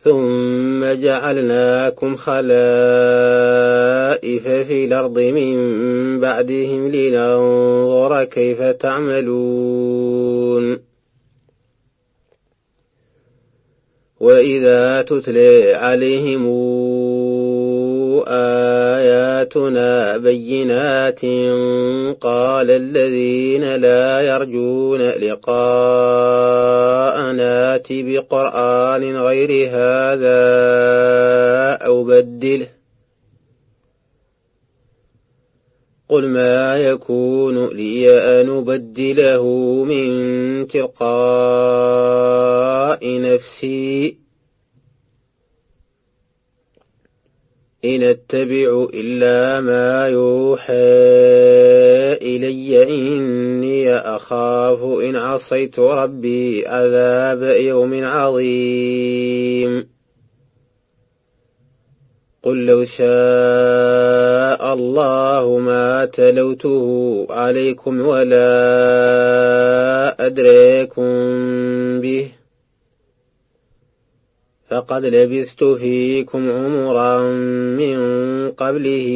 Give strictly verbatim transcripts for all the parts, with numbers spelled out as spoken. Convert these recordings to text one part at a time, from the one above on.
ثم جعلناكم خلائف في الأرض من بعدهم لننظر كيف تعملون. وإذا تتلى عليهم آياتنا بينات قال الذين لا يرجون لقاءنا ائت بقرآن غير هذا أو بدله قل ما يكون لي أن أبدله من تلقاء نفسي إن أتبع إلا ما يوحى إلي إني أخاف إن عصيت ربي عذاب يوم عظيم. قل لو شاء الله ما تلوته عليكم ولا أدريكم به فقد لبثت فيكم عمرا من قبله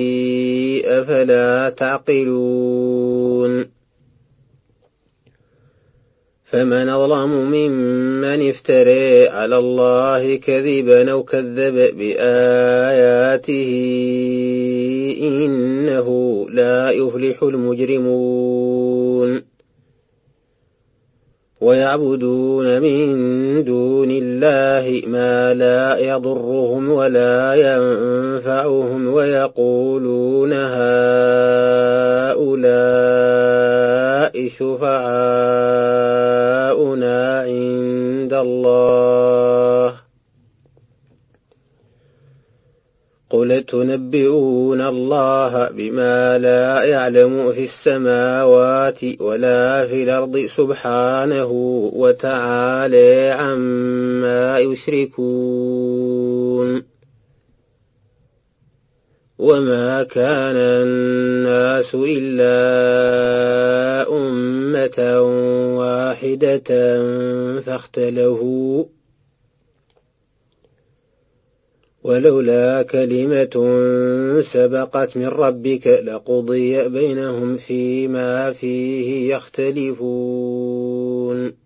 أفلا تعقلون. فمن أظلم ممن افترى على الله كذبا أو كذب بآياته إنه لا يفلح المجرمون. ويعبدون من دون الله ما لا يضرهم ولا ينفعهم ويقولون هؤلاء شفعاؤنا عند الله قل تنبئون الله بما لا يعلم في السماوات ولا في الأرض سبحانه وتعالى عما يشركون. وما كان الناس إلا أمة واحدة فاختلفوا ولولا كلمة سبقت من ربك لقضي بينهم فيما فيه يختلفون.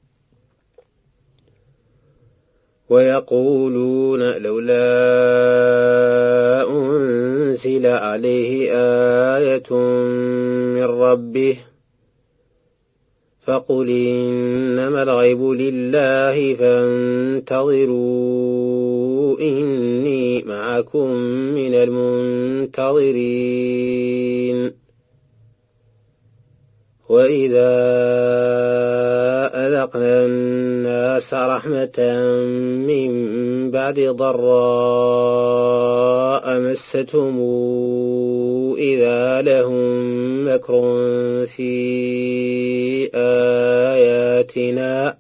ويقولون لولا أنزل عليه آية من ربه فقل إنما الغيب لله فانتظروا إني معكم من المنتظرين. وإذا أذقنا الناس رحمة من بعد ضراء مستهم إذا لهم مكر في آياتنا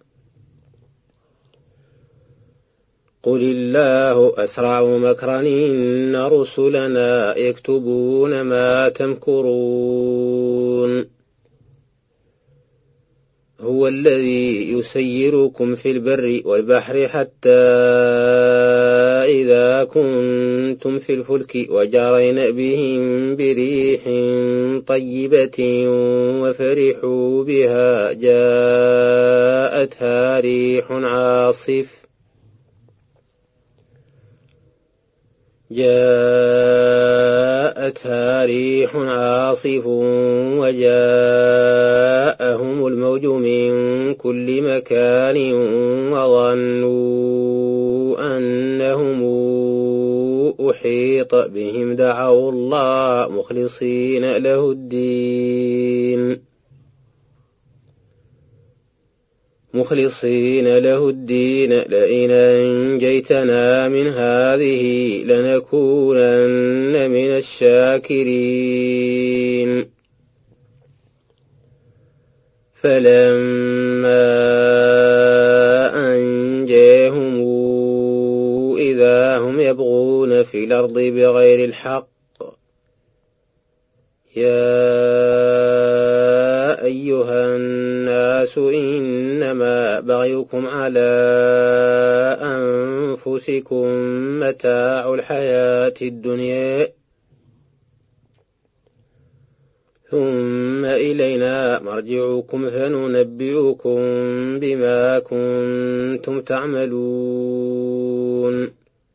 قل الله أسرع مكرا إن رسلنا يكتبون ما تمكرون. هو الذي يسيركم في البر والبحر حتى إذا كنتم في الفلك وجرين بهم بريح طيبة وفرحوا بها جاءتها ريح عاصف جاءتها ريح عاصف وجاءهم الموج من كل مكان وظنوا أنهم أحيط بهم دعوا الله مخلصين له الدين مخلصين له الدين لئن أنجيتنا من هذه لنكونن من الشاكرين. فلما أنجاهم إذا هم يبغون في الأرض بغير الحق يا أيها الناس إنما بغيكم على أنفسكم متاع الحياة الدنيا ثم إلينا مرجعكم فننبئكم بما كنتم تعملون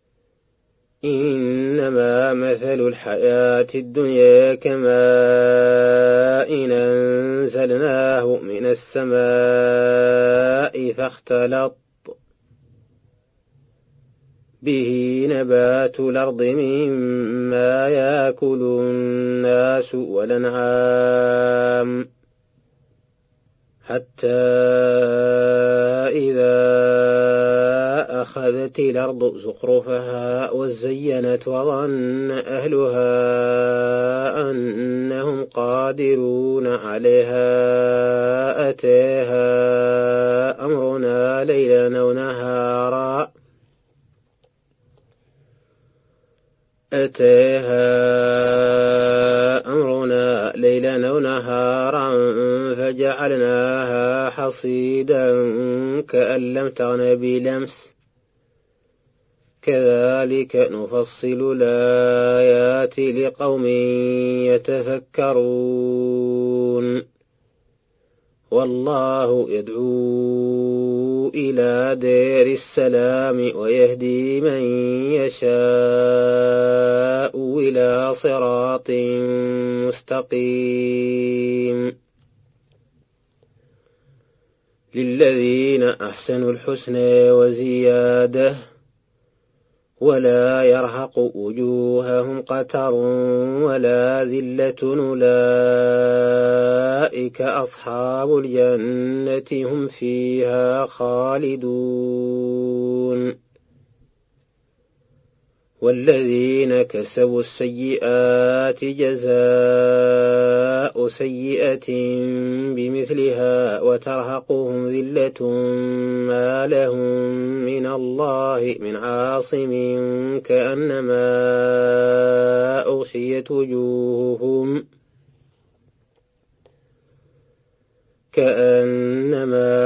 إنما مثل الحياة الدنيا كماء أنزلناه من السماء فاختلط به نبات الأرض مما يأكل الناس والأنعام حتى إذا أخذت الأرض زخرفها وزينت وظن أهلها أنهم قادرون عليها أتاها أمرنا ليلا أو نهارا أتاها أمرنا ليلا أو نهارا فجعلناها حصيدا كأن لم تغن بلمس كذلك نفصل الآيات لقوم يتفكرون والله يدعو إلى دار السلام ويهدي من يشاء إلى صراط مستقيم للذين أحسنوا الحسنى وزيادة ولا يرهق وجوههم قتر ولا ذلة أولئك أصحاب الجنة هم فيها خالدون والذين كسبوا السيئات جزاء سيئة بمثلها وترهقهم ذلة ما لهم من الله من عاصم كأنما أغشيت وجوههم كأنما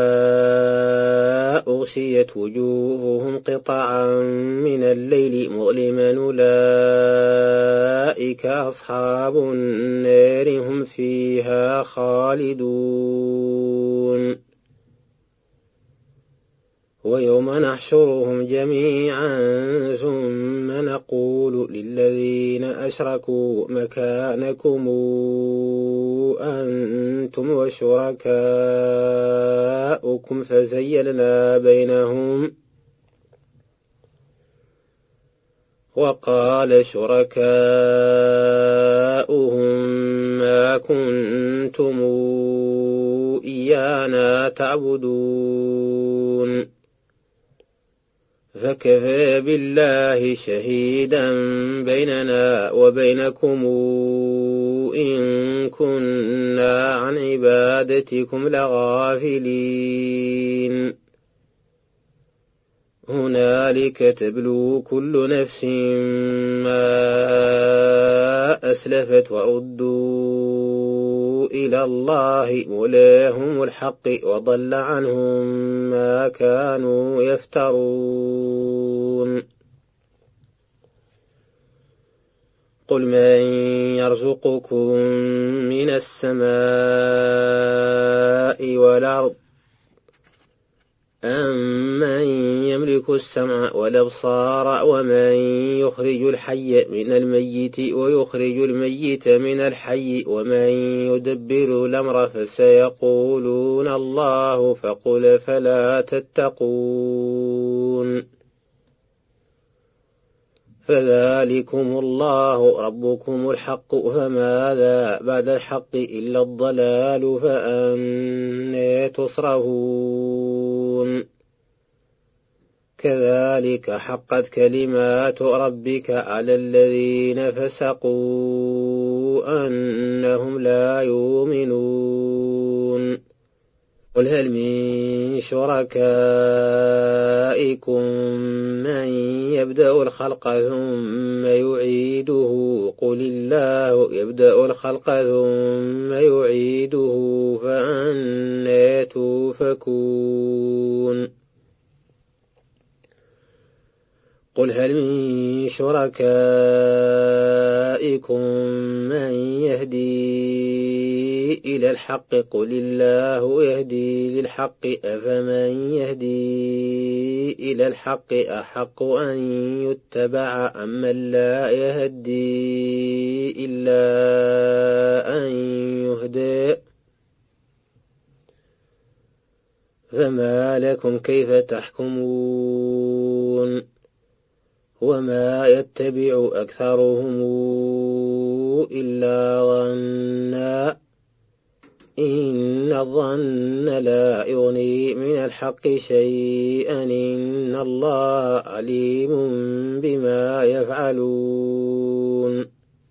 أغشيت وجوههم قطعا من الليل مظلما أولئك أصحاب النار هم فيها خالدون ويوم نحشرهم جميعا ثم نقول للذين أشركوا مكانكم أنتم وشركاؤكم فزيلنا بينهم وقال شركاؤهم ما كنتم إيانا تعبدون فكفى بالله شهيدا بيننا وبينكم إن كنا عن عبادتكم لغافلين هنالك تبلو كل نفس ما أسلفت وردوا إلى الله مولاهم الحق وضل عنهم ما كانوا يفترون قل من يرزقكم من السماء والأرض أمن يملك السمع والأبصار ومن يخرج الحي من الميت ويخرج الميت من الحي ومن يدبر الأمر فسيقولون الله فقل فلا تتقون فذلكم الله ربكم الحق فماذا بعد الحق إلا الضلال فأنى تصرفون كذلك حقت كلمات ربك على الذين فسقوا أنهم لا يؤمنون قل هل من شركائكم من يبدأ الخلق ثم يعيده قل الله يبدأ الخلق ثم يعيده فأنى توفكون قل هل من شركائكم من يهدي إلى الحق قل الله يهدي للحق أفمن يهدي إلى الحق أحق أن يتبع أمن لا يهدي إلا أن يهدى فما لكم كيف تحكمون وما يتبع أكثرهم إلا ظنا إن الظن لا يغني من الحق شيئا إن الله عليم بما يفعلون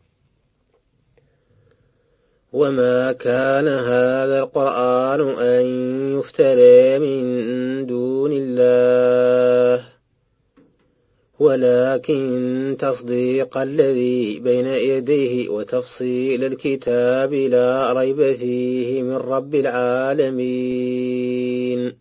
وما كان هذا القرآن أن يفترى من دون الله ولكن تصديق الذي بين يديه وتفصيل الكتاب لا ريب فيه من رب العالمين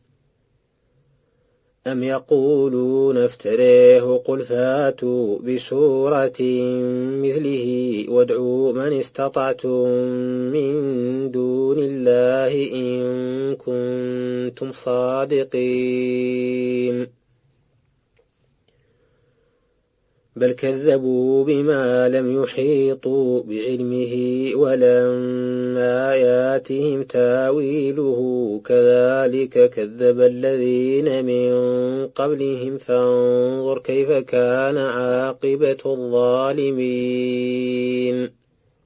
أم يقولون افتريه قل فاتوا بسورة مثله وادعوا من استطعتم من دون الله إن كنتم صادقين بل كذبوا بما لم يحيطوا بعلمه ولما ياتهم تاويله كذلك كذب الذين من قبلهم فانظر كيف كان عاقبة الظالمين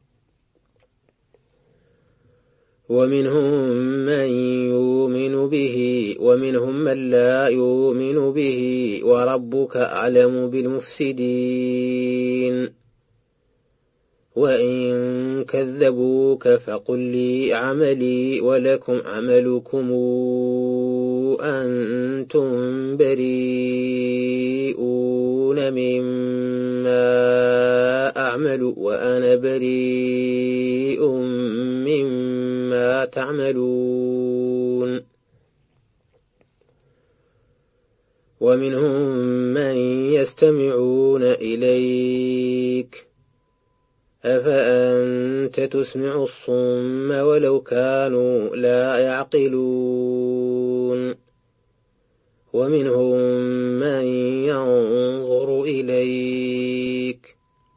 ومنهم من يؤمن به ومنهم من لا يؤمن به وربك أعلم بالمفسدين وإن كذبوك فقل لي عملي ولكم عملكم أنتم بريئون مما أعمل وأنا بريء مما تعملون ومنهم من يستمعون إليك أفأنت تسمع الصم ولو كانوا لا يعقلون ومنهم من ينظر إليك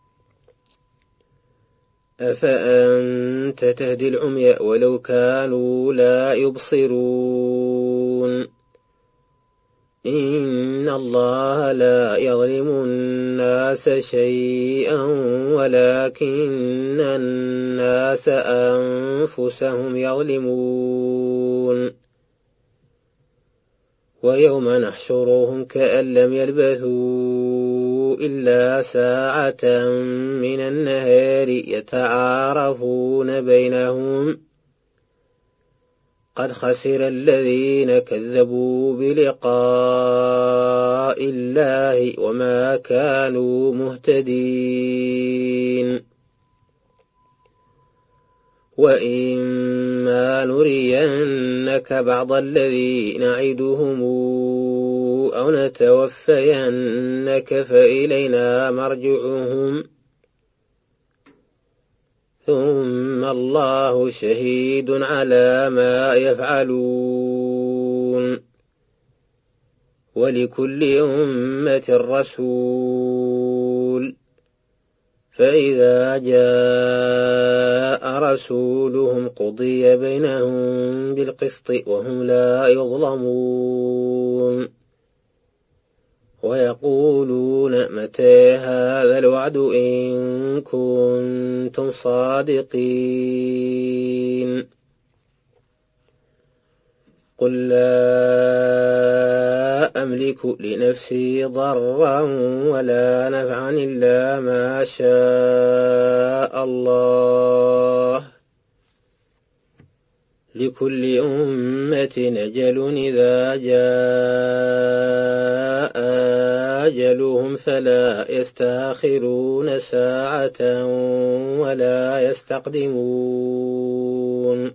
أفأنت تهدي العمي ولو كانوا لا يبصرون إن الله لا يظلم الناس شيئا ولكن الناس أنفسهم يظلمون ويوم نحشرهم كأن لم يلبثوا إلا ساعة من النهار يتعارفون بينهم قد خسر الذين كذبوا بلقاء الله وما كانوا مهتدين وإما نرينك بعض الذي نعدهم أو نتوفينك فإلينا مرجعهم ثم الله شهيد على ما يفعلون ولكل أمة رسول فإذا جاء رسولهم قضي بينهم بالقسط وهم لا يظلمون ويقولون متى هذا الوعد إن كنتم صادقين قل لا أملك لنفسي ضرا ولا نفعا إلا ما شاء الله لكل أمة أجل إذا جاء أجلهم فلا يستأخرون ساعة ولا يستقدمون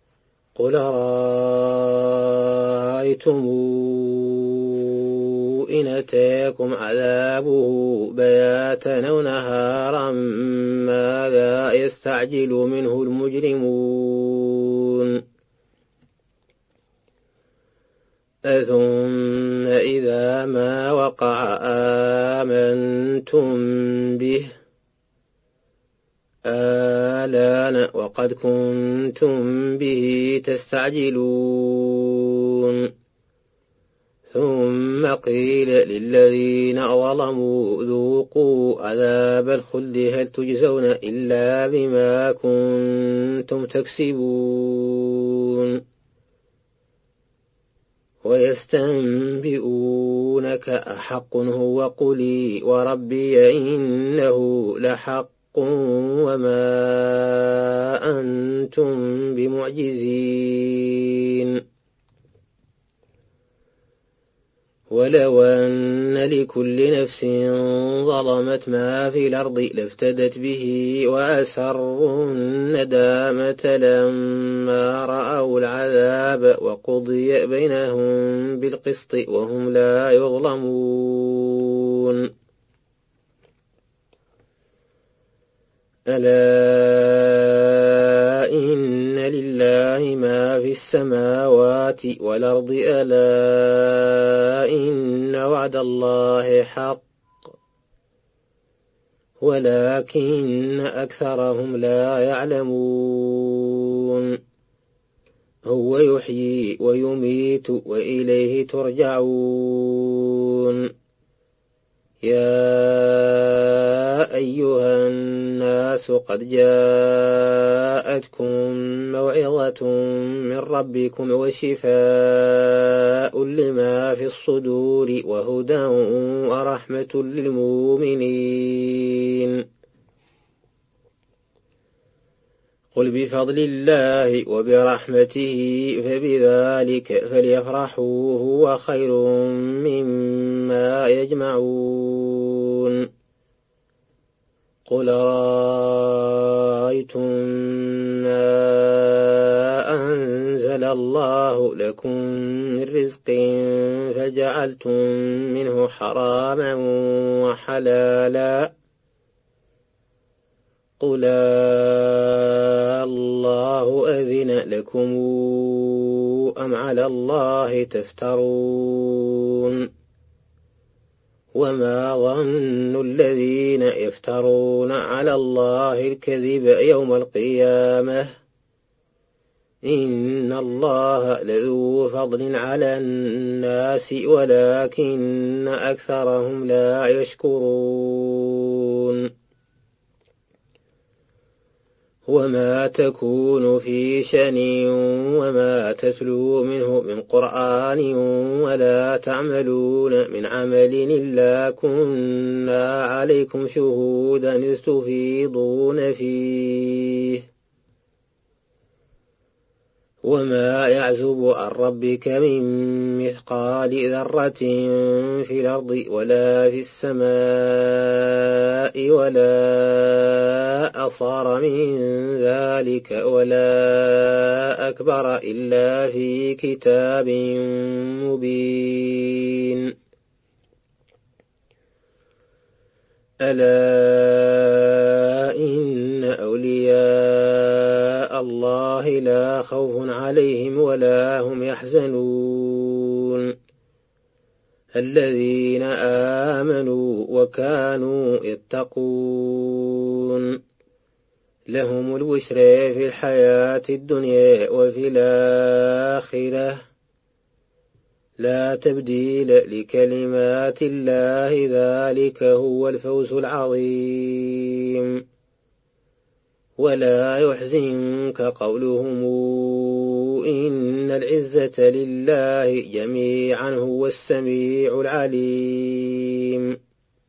قل رأيتم إن أتاكم عذابه بياتا أو نهارا ماذا يستعجل منه المجرمون ثم إذا ما وقع آمنتم به آلان وقد كنتم به تستعجلون ثم قيل للذين ظلموا ذوقوا عذاب الخلد هل تجزون إلا بما كنتم تكسبون ويستنبئونك أحق هو قل وربي إنه لحق وما أنتم بمعجزين ولو أن لكل نفس ظلمت ما في الأرض لافتدت به وأسروا الندامة لما رأوا العذاب وقضي بينهم بالقسط وهم لا يظلمون ألا إن لله ما في السماوات والأرض ألا إن وعد الله حق ولكن أكثرهم لا يعلمون هو يحيي ويميت وإليه ترجعون يا أيها الناس قد جاءتكم موعظة من ربكم وشفاء لما في الصدور وهدى ورحمة للمؤمنين قل بفضل الله وبرحمته فبذلك فليفرحوا هو خير مما يجمعون قل رأيتم ما أنزل الله لكم من رزق فجعلتم منه حراما وحلالا قل الله أذن لكم أم على الله تفترون وما ظن الذين يفترون على الله الكذب يوم القيامة إن الله لذو فضل على الناس ولكن أكثرهم لا يشكرون وما تكون في شأن وما تتلو منه من قرآن ولا تعملون من عمل إلا كنا عليكم شهودا إذ تفيضون فيه وما يعزب عن ربك من مثقال ذرة في الأرض ولا في السماء ولا أصغر من ذلك ولا أكبر إلا في كتاب مبين ألا إن أولياء الله لا خوف عليهم ولا هم يحزنون الذين آمنوا وكانوا يتقون لهم البشرى في الحياة الدنيا وفي الآخرة لا تبديل لكلمات الله ذلك هو الفوز العظيم ولا يحزنك قولهم إن العزة لله جميعا هو السميع العليم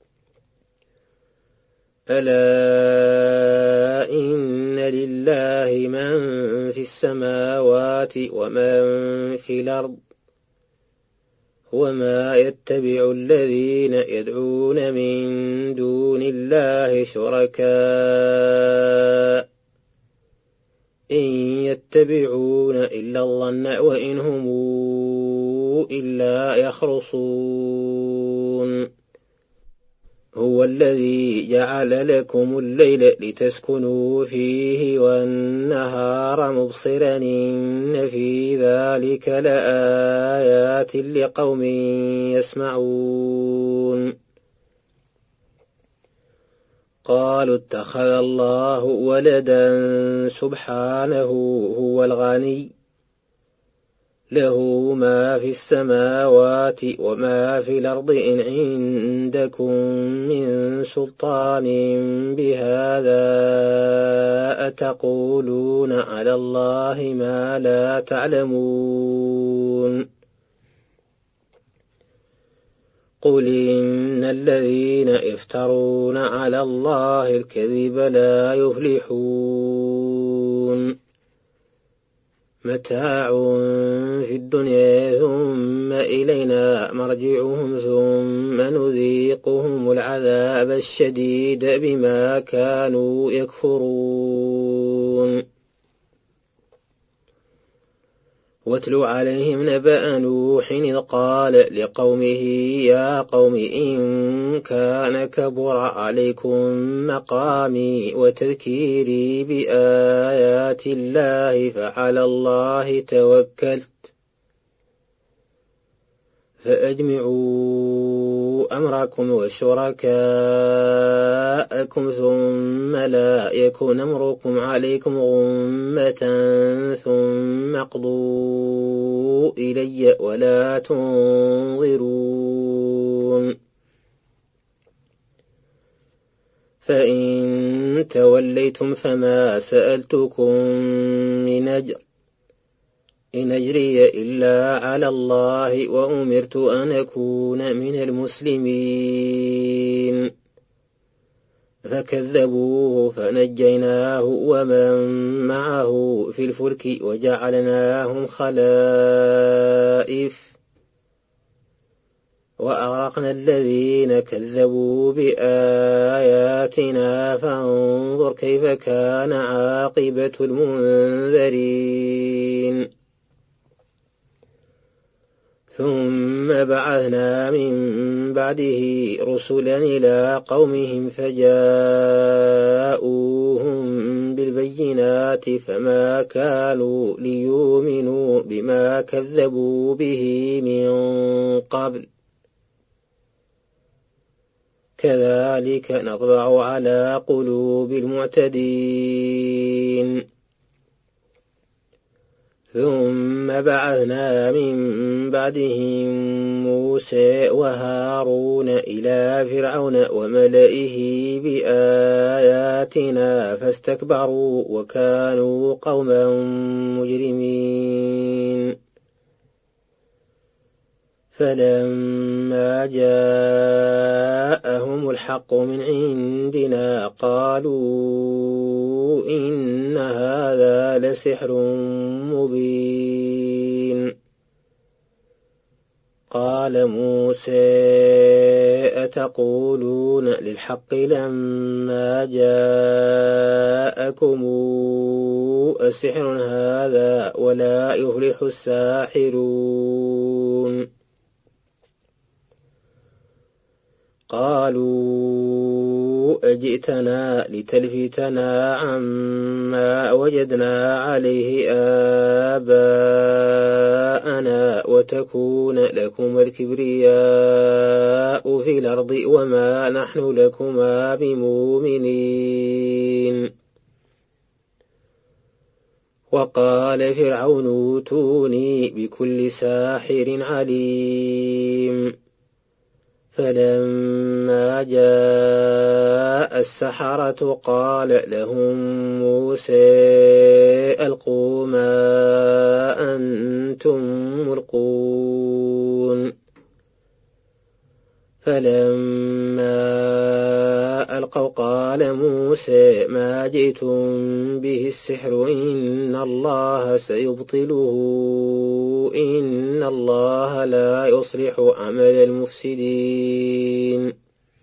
ألا إن لله من في السماوات ومن في الأرض وما يتبع الذين يدعون من دون الله شركاء إن يتبعون إلا الظن وإن هم إلا يخرصون الذي جعل لكم الليل لتسكنوا فيه والنهار مبصرا إن في ذلك لآيات لقوم يسمعون قالوا اتخذ الله ولدا سبحانه هو الغني له ما في السماوات وما في الأرض إن عندكم من سلطان بهذا أتقولون على الله ما لا تعلمون قل إن الذين يفترون على الله الكذب لا يفلحون متاع في الدنيا ثم إلينا مرجعهم ثم نذيقهم العذاب الشديد بما كانوا يكفرون واتل عليهم نبأ نوح إذ قال لقومه يا قوم إن كان كبر عليكم مقامي وتذكيري بآيات الله فعلى الله توكلت فأجمعوا أمركم وشركاءكم ثم لا يكون أمركم عليكم غمة ثم اقضوا إلي ولا تنظرون فإن توليتم فما سألتكم من أجر إن أجري إلا على الله وأمرت أن أكون من المسلمين فكذبوه فنجيناه ومن معه في الفلك وجعلناهم خلائف وأغرقنا الذين كذبوا بآياتنا فانظر كيف كان عاقبة المنذرين ثم بعثنا من بعده رسلا إلى قومهم فجاءوهم بالبينات فما كانوا ليؤمنوا بما كذبوا به من قبل كذلك نطبع على قلوب المعتدين ثم بعثنا من بعدهم موسى وهارون إلى فرعون وملئه بآياتنا فاستكبروا وكانوا قوما مجرمين فلما جاءهم الحق من عندنا قالوا إن هذا لسحر مبين قال موسى أتقولون للحق لما جاءكم أسحر هذا ولا يفلح الساحرون قالوا أجئتنا لتلفتنا عما وجدنا عليه آباءنا وتكون لكم الكبرياء في الأرض وما نحن لكما بمؤمنين وقال فرعون اوتوني بكل ساحر عليم فلما جاء السحرة قال لهم موسى ألقوا ما أنتم ملقون فلما ألقوا قال موسى ما جئتم به السحر إن الله سيبطله إن الله لا يصلح عمل المفسدين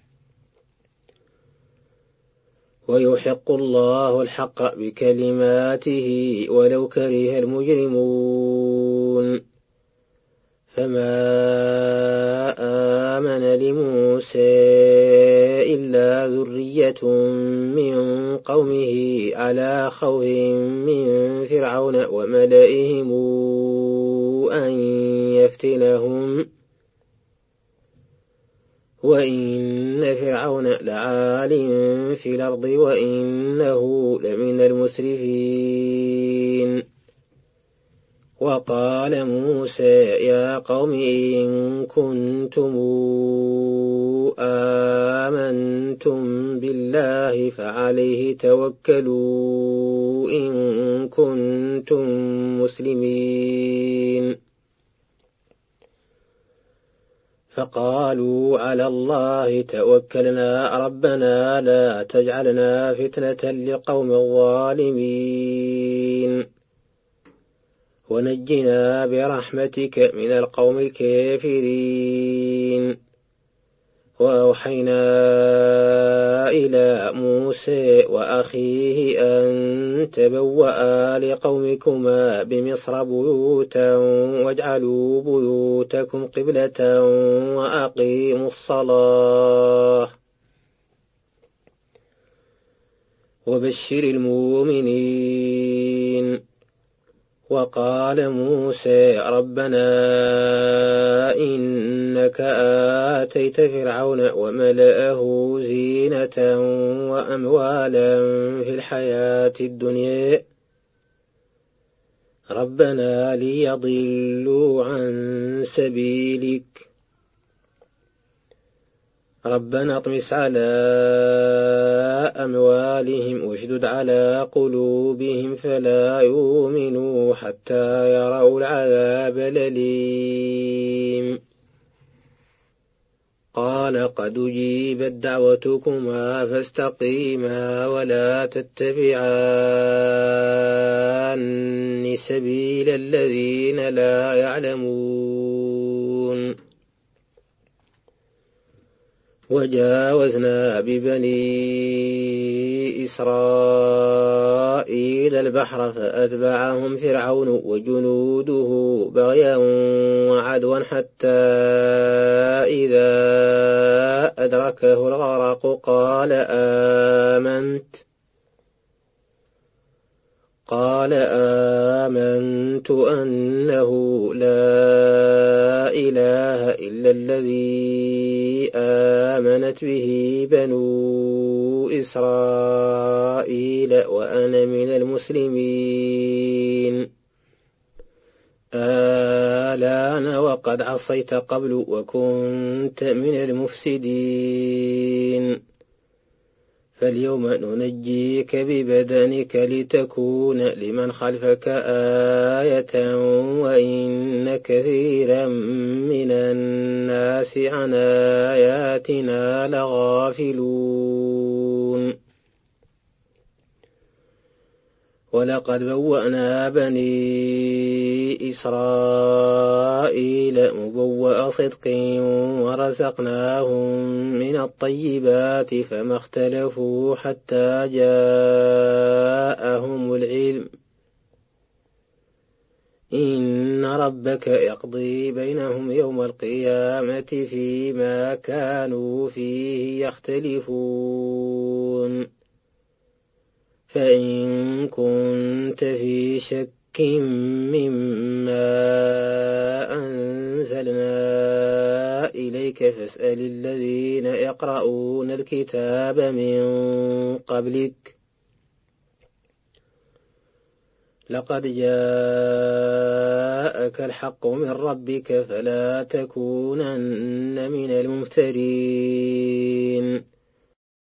ويحق الله الحق بكلماته ولو كره المجرمون فما آمن لموسى إلا ذرية من قومه على خوف من فرعون وملئهم أن يفتنهم وإن فرعون لعال في الأرض وإنه لمن المسرفين. وقال موسى يا قوم إن كنتم آمنتم بالله فعليه توكلوا إن كنتم مسلمين. فقالوا على الله توكلنا ربنا لا تجعلنا فتنة للقوم الظالمين ونجنا برحمتك من القوم الكافرين. وأوحينا إلى موسى وأخيه أن تبوأ لقومكما بمصر بيوتا واجعلوا بيوتكم قبلة وأقيموا الصلاة وبشر المؤمنين. وقال موسى ربنا إنك آتيت فرعون وملأه زينة وأموالا في الحياة الدنيا ربنا ليضلوا عن سبيلك ربنا اطمس على أموالهم واشدد على قلوبهم فلا يؤمنوا حتى يروا العذاب الأليم. قال قد أجيبت دعوتكما فاستقيما ولا تتبعان سبيل الذين لا يعلمون. وجاوزنا ببني إسرائيل البحر فأتبعهم فرعون وجنوده بغيا وعدوا حتى إذا أدركه الغرق قال آمنت قال آمنت أنه لا إله إلا الذي آمنت به بنو إسرائيل وأنا من المسلمين. آلان وقد عصيت قبل وكنت من المفسدين فاليوم ننجيك ببدنك لتكون لمن خلفك آية وإن كثيرا من الناس عن آياتنا لغافلون. ولقد بوأنا بني إسرائيل مبوأ صدق ورزقناهم من الطيبات فما اختلفوا حتى جاءهم العلم إن ربك يقضي بينهم يوم القيامة فيما كانوا فيه يختلفون. فإن كنت في شك مما أنزلنا إليك فاسأل الذين يقرؤون الكتاب من قبلك لقد جاءك الحق من ربك فلا تكونن من الممترين.